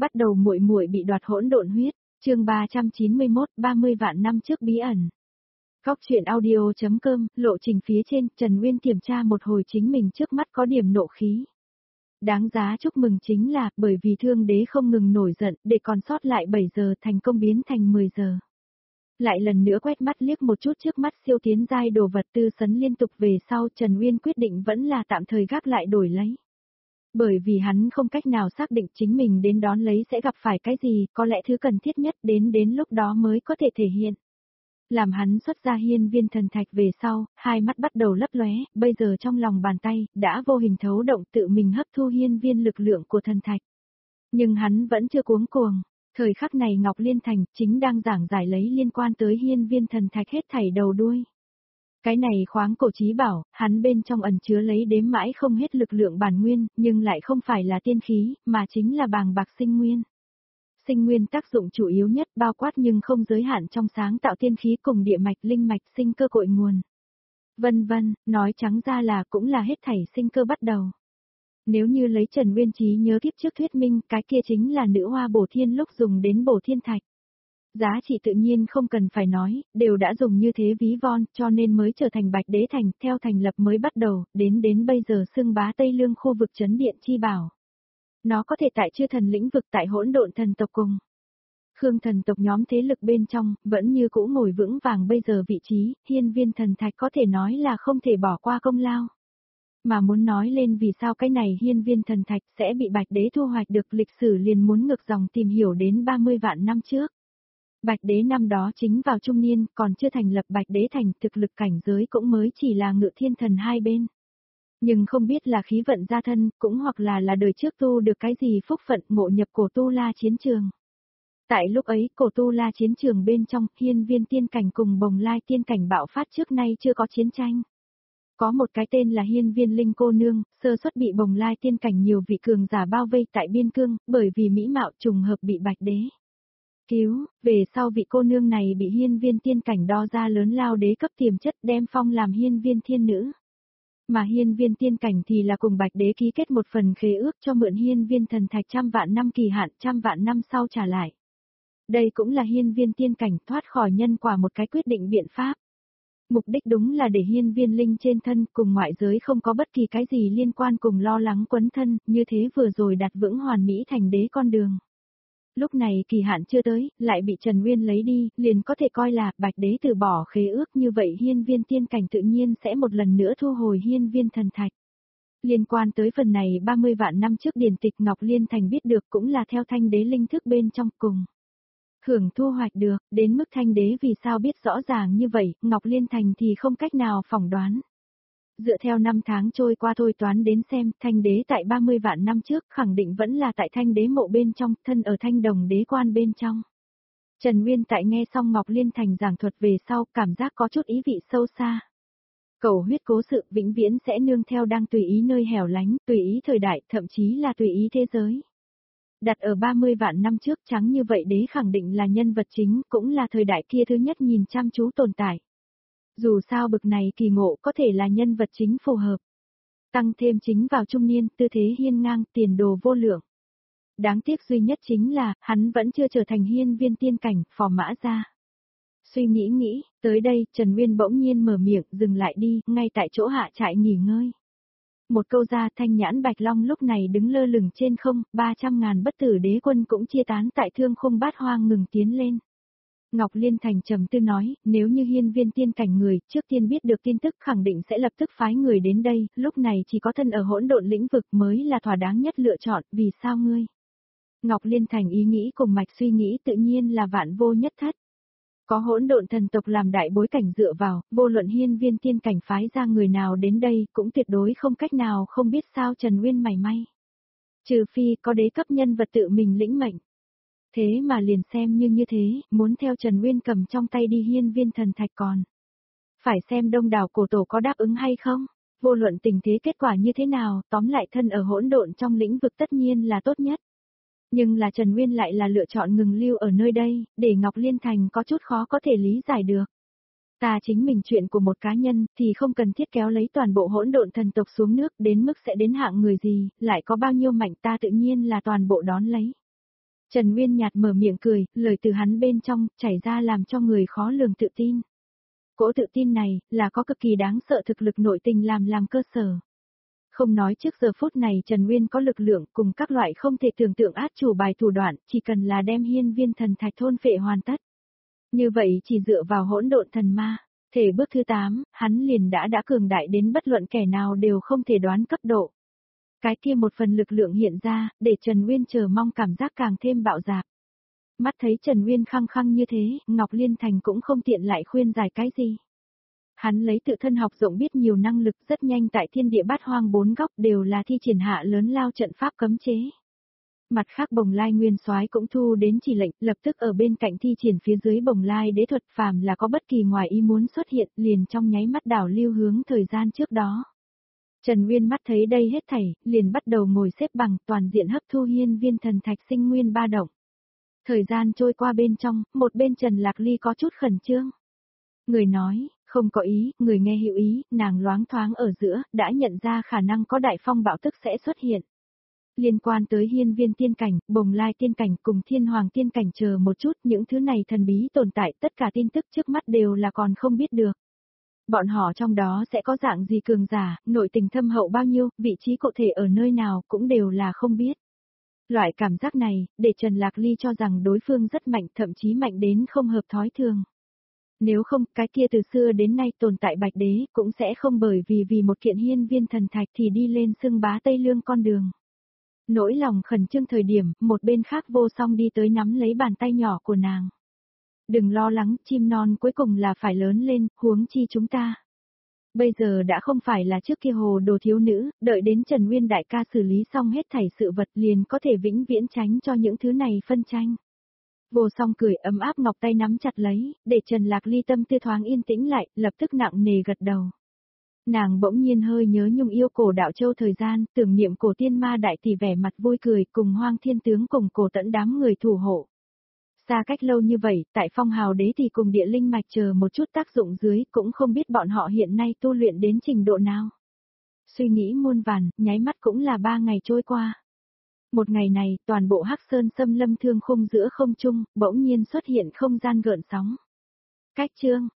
Bắt đầu muội muội bị đoạt hỗn độn huyết, chương 391, 30 vạn năm trước bí ẩn. Góc truyện audio.com, lộ trình phía trên, Trần Nguyên kiểm tra một hồi chính mình trước mắt có điểm nộ khí. Đáng giá chúc mừng chính là, bởi vì thương đế không ngừng nổi giận, để còn sót lại 7 giờ thành công biến thành 10 giờ. Lại lần nữa quét mắt liếc một chút trước mắt siêu tiến giai đồ vật tư sấn liên tục về sau, Trần Nguyên quyết định vẫn là tạm thời gác lại đổi lấy. Bởi vì hắn không cách nào xác định chính mình đến đón lấy sẽ gặp phải cái gì, có lẽ thứ cần thiết nhất đến lúc đó mới có thể thể hiện. Làm hắn xuất ra hiên viên thần thạch về sau, hai mắt bắt đầu lấp lóe, bây giờ trong lòng bàn tay, đã vô hình thấu động tự mình hấp thu hiên viên lực lượng của thần thạch. Nhưng hắn vẫn chưa cuống cuồng. Thời khắc này Ngọc Liên Thành chính đang giảng giải lấy liên quan tới hiên viên thần thạch hết thảy đầu đuôi. Cái này khoáng cổ chí bảo, hắn bên trong ẩn chứa lấy đếm mãi không hết lực lượng bản nguyên, nhưng lại không phải là tiên khí, mà chính là bàng bạc sinh nguyên. Sinh nguyên tác dụng chủ yếu nhất bao quát nhưng không giới hạn trong sáng tạo tiên khí cùng địa mạch linh mạch sinh cơ cội nguồn. Vân vân, nói trắng ra là cũng là hết thảy sinh cơ bắt đầu. Nếu như lấy Trần Nguyên trí nhớ kiếp trước thuyết minh, cái kia chính là nữ hoa bổ thiên lúc dùng đến bổ thiên thạch. Giá trị tự nhiên không cần phải nói, đều đã dùng như thế ví von, cho nên mới trở thành Bạch Đế Thành, theo thành lập mới bắt đầu, đến bây giờ xưng bá Tây Lương khu vực trấn điện chi bảo. Nó có thể tại chư thần lĩnh vực tại hỗn độn thần tộc cùng. Khương thần tộc nhóm thế lực bên trong, vẫn như cũ ngồi vững vàng bây giờ vị trí, hiên viên thần thạch có thể nói là không thể bỏ qua công lao. Mà muốn nói lên vì sao cái này hiên viên thần thạch sẽ bị Bạch Đế thu hoạch được lịch sử liền muốn ngược dòng tìm hiểu đến 30 vạn năm trước. Bạch Đế năm đó chính vào trung niên, còn chưa thành lập Bạch Đế Thành, thực lực cảnh giới cũng mới chỉ là ngự thiên thần hai bên. Nhưng không biết là khí vận gia thân, cũng hoặc là đời trước tu được cái gì phúc phận ngộ nhập cổ tu la chiến trường. Tại lúc ấy, cổ tu la chiến trường bên trong, hiên viên tiên cảnh cùng bồng lai tiên cảnh bạo phát trước nay chưa có chiến tranh. Có một cái tên là hiên viên linh cô nương, sơ suất bị bồng lai tiên cảnh nhiều vị cường giả bao vây tại biên cương, bởi vì mỹ mạo trùng hợp bị Bạch Đế cứu, về sau vị cô nương này bị hiên viên tiên cảnh đo ra lớn lao đế cấp tiềm chất đem phong làm hiên viên thiên nữ. Mà hiên viên tiên cảnh thì là cùng Bạch Đế ký kết một phần khế ước cho mượn hiên viên thần thạch 100 vạn năm kỳ hạn, 100 vạn năm sau trả lại. Đây cũng là hiên viên tiên cảnh thoát khỏi nhân quả một cái quyết định biện pháp. Mục đích đúng là để hiên viên linh trên thân cùng ngoại giới không có bất kỳ cái gì liên quan cùng lo lắng quấn thân, như thế vừa rồi đặt vững hoàn mỹ thành đế con đường. Lúc này kỳ hạn chưa tới, lại bị Trần Nguyên lấy đi, liền có thể coi là Bạch Đế từ bỏ khế ước, như vậy hiên viên tiên cảnh tự nhiên sẽ một lần nữa thu hồi hiên viên thần thạch. Liên quan tới phần này 30 vạn năm trước điển tịch Ngọc Liên Thành biết được cũng là theo thanh đế linh thức bên trong cùng. Hưởng thu hoạch được, đến mức thanh đế vì sao biết rõ ràng như vậy, Ngọc Liên Thành thì không cách nào phỏng đoán. Dựa theo năm tháng trôi qua thôi toán đến xem, thanh đế tại 30 vạn năm trước khẳng định vẫn là tại thanh đế mộ bên trong, thân ở thanh đồng đế quan bên trong. Trần Nguyên tại nghe xong Ngọc Liên Thành giảng thuật về sau, cảm giác có chút ý vị sâu xa. Cầu huyết cố sự vĩnh viễn sẽ nương theo đang tùy ý nơi hẻo lánh, tùy ý thời đại, thậm chí là tùy ý thế giới. Đặt ở 30 vạn năm trước trắng như vậy đế khẳng định là nhân vật chính, cũng là thời đại kia thứ nhất nhìn chăm chú tồn tại. Dù sao bực này kỳ ngộ có thể là nhân vật chính phù hợp. Tăng thêm chính vào trung niên, tư thế hiên ngang, tiền đồ vô lượng. Đáng tiếc duy nhất chính là, hắn vẫn chưa trở thành hiên viên tiên cảnh, phò mã ra. Suy nghĩ, tới đây, Trần Nguyên bỗng nhiên mở miệng, dừng lại đi, ngay tại chỗ hạ trại nghỉ ngơi. Một câu ra thanh nhãn Bạch Long lúc này đứng lơ lửng trên không, 300.000 bất tử đế quân cũng chia tán tại thương khung bát hoang ngừng tiến lên. Ngọc Liên Thành trầm tư nói, nếu như hiên viên tiên cảnh người, trước tiên biết được tin tức khẳng định sẽ lập tức phái người đến đây, lúc này chỉ có thân ở hỗn độn lĩnh vực mới là thỏa đáng nhất lựa chọn, vì sao ngươi? Ngọc Liên Thành ý nghĩ cùng mạch suy nghĩ tự nhiên là vạn vô nhất thất. Có hỗn độn thần tộc làm đại bối cảnh dựa vào, vô luận hiên viên tiên cảnh phái ra người nào đến đây, cũng tuyệt đối không cách nào không biết sao Trần Nguyên mảy may. Trừ phi có đế cấp nhân vật tự mình lĩnh mệnh. Thế mà liền xem như thế, muốn theo Trần Nguyên cầm trong tay đi hiên viên thần thạch còn. Phải xem đông đảo cổ tổ có đáp ứng hay không, vô luận tình thế kết quả như thế nào, tóm lại thân ở hỗn độn trong lĩnh vực tất nhiên là tốt nhất. Nhưng là Trần Nguyên lại là lựa chọn ngừng lưu ở nơi đây, để Ngọc Liên Thành có chút khó có thể lý giải được. Ta chính mình chuyện của một cá nhân, thì không cần thiết kéo lấy toàn bộ hỗn độn thần tộc xuống nước đến mức sẽ đến hạng người gì, lại có bao nhiêu mạnh ta tự nhiên là toàn bộ đón lấy. Trần Nguyên nhạt mở miệng cười, lời từ hắn bên trong, chảy ra làm cho người khó lường tự tin. Cỗ tự tin này, là có cực kỳ đáng sợ thực lực nội tình làm cơ sở. Không nói trước giờ phút này Trần Nguyên có lực lượng cùng các loại không thể tưởng tượng át chủ bài thủ đoạn, chỉ cần là đem hiên viên thần thạch thôn phệ hoàn tất. Như vậy chỉ dựa vào hỗn độn thần ma, thể bước thứ 8, hắn liền đã cường đại đến bất luận kẻ nào đều không thể đoán cấp độ. Cái kia một phần lực lượng hiện ra, để Trần Nguyên chờ mong cảm giác càng thêm bạo dạn. Mắt thấy Trần Nguyên khăng khăng như thế, Ngọc Liên Thành cũng không tiện lại khuyên giải cái gì. Hắn lấy tự thân học rộng biết nhiều năng lực rất nhanh tại thiên địa bát hoang 4 góc đều là thi triển hạ lớn lao trận pháp cấm chế. Mặt khác Bồng Lai Nguyên Soái cũng thu đến chỉ lệnh, lập tức ở bên cạnh thi triển phía dưới Bồng Lai đế thuật, phàm là có bất kỳ ngoài ý muốn xuất hiện, liền trong nháy mắt đảo lưu hướng thời gian trước đó. Trần Nguyên mắt thấy đây hết thảy, liền bắt đầu ngồi xếp bằng, toàn diện hấp thu hiên viên thần thạch sinh nguyên ba động. Thời gian trôi qua bên trong, một bên Trần Lạc Ly có chút khẩn trương. Người nói, không có ý, người nghe hiểu ý, nàng loáng thoáng ở giữa, đã nhận ra khả năng có đại phong bạo tức sẽ xuất hiện. Liên quan tới hiên viên tiên cảnh, Bồng Lai tiên cảnh cùng thiên hoàng tiên cảnh chờ một chút, những thứ này thần bí tồn tại, tất cả tin tức trước mắt đều là còn không biết được. Bọn họ trong đó sẽ có dạng gì cường giả, nội tình thâm hậu bao nhiêu, vị trí cụ thể ở nơi nào cũng đều là không biết. Loại cảm giác này, để Trần Lạc Ly cho rằng đối phương rất mạnh, thậm chí mạnh đến không hợp thói thường. Nếu không, cái kia từ xưa đến nay tồn tại Bạch Đế, cũng sẽ không bởi vì một kiện hiên viên thần thạch thì đi lên xưng bá Tây Lương con đường. Nỗi lòng khẩn trương thời điểm, một bên khác Vô Song đi tới nắm lấy bàn tay nhỏ của nàng. Đừng lo lắng, chim non cuối cùng là phải lớn lên, huống chi chúng ta. Bây giờ đã không phải là trước kia hồ đồ thiếu nữ, đợi đến Trần Nguyên đại ca xử lý xong hết thảy sự vật liền có thể vĩnh viễn tránh cho những thứ này phân tranh. Vô Song cười ấm áp ngọc tay nắm chặt lấy, để Trần Lạc Ly tâm tư thoáng yên tĩnh lại, lập tức nặng nề gật đầu. Nàng bỗng nhiên hơi nhớ nhung yêu cổ đạo châu thời gian, tưởng niệm cổ tiên ma đại tỷ vẻ mặt vui cười cùng Hoang Thiên Tướng cùng cổ tẫn đám người thủ hộ. Xa cách lâu như vậy, tại Phong Hào Đế thì cùng địa linh mạch chờ một chút tác dụng dưới, cũng không biết bọn họ hiện nay tu luyện đến trình độ nào. Suy nghĩ muôn vàn, nháy mắt cũng là 3 ngày trôi qua. Một ngày này, toàn bộ Hắc Sơn xâm lâm thương khung giữa không trung, bỗng nhiên xuất hiện không gian gợn sóng. Cách chương